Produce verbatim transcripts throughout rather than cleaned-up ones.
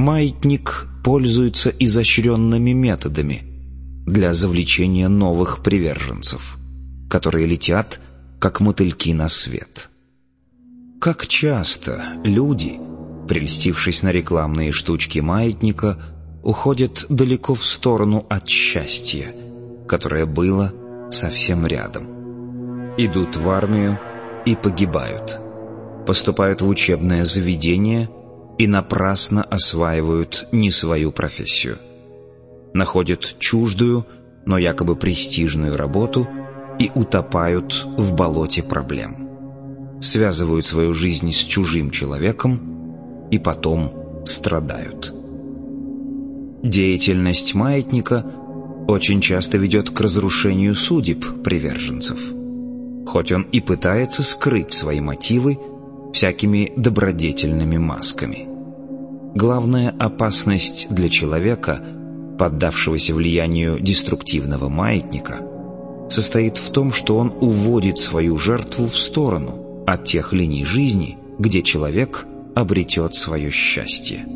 Маятник пользуется изощренными методами для завлечения новых приверженцев, которые летят, как мотыльки на свет. Как часто люди, прельстившись на рекламные штучки маятника, уходят далеко в сторону от счастья, которое было совсем рядом. Идут в армию и погибают, поступают в учебное заведение и напрасно осваивают не свою профессию, находят чуждую, но якобы престижную работу и утопают в болоте проблем, связывают свою жизнь с чужим человеком и потом страдают. Деятельность маятника очень часто ведет к разрушению судеб приверженцев, хоть он и пытается скрыть свои мотивы всякими добродетельными масками. Главная опасность для человека, поддавшегося влиянию деструктивного маятника, состоит в том, что он уводит свою жертву в сторону от тех линий жизни, где человек обретет свое счастье.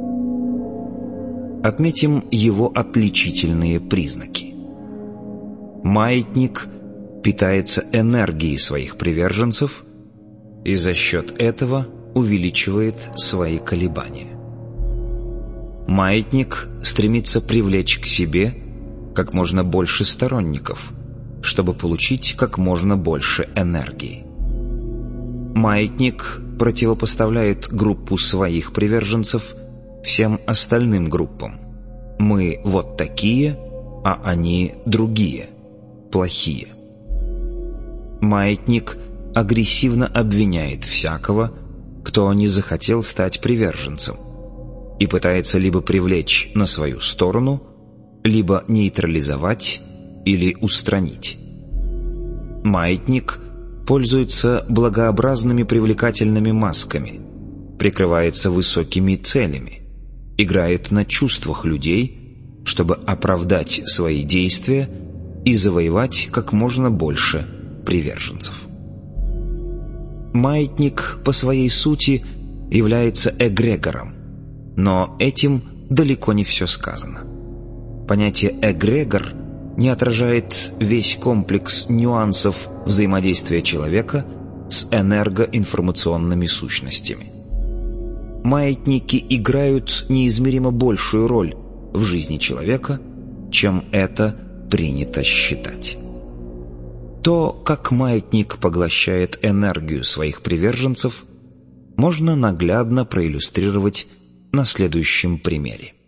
Отметим его отличительные признаки. Маятник питается энергией своих приверженцев и за счет этого увеличивает свои колебания. Маятник стремится привлечь к себе как можно больше сторонников, чтобы получить как можно больше энергии. Маятник противопоставляет группу своих приверженцев всем остальным группам. Мы вот такие, а они другие, плохие. Маятник агрессивно обвиняет всякого, кто не захотел стать приверженцем, и пытается либо привлечь на свою сторону, либо нейтрализовать или устранить. Маятник пользуется благообразными привлекательными масками, прикрывается высокими целями, играет на чувствах людей, чтобы оправдать свои действия и завоевать как можно больше приверженцев. Маятник по своей сути является эгрегором, но этим далеко не все сказано. Понятие «эгрегор» не отражает весь комплекс нюансов взаимодействия человека с энергоинформационными сущностями. Маятники играют неизмеримо большую роль в жизни человека, чем это принято считать. То, как маятник поглощает энергию своих приверженцев, можно наглядно проиллюстрировать на следующем примере.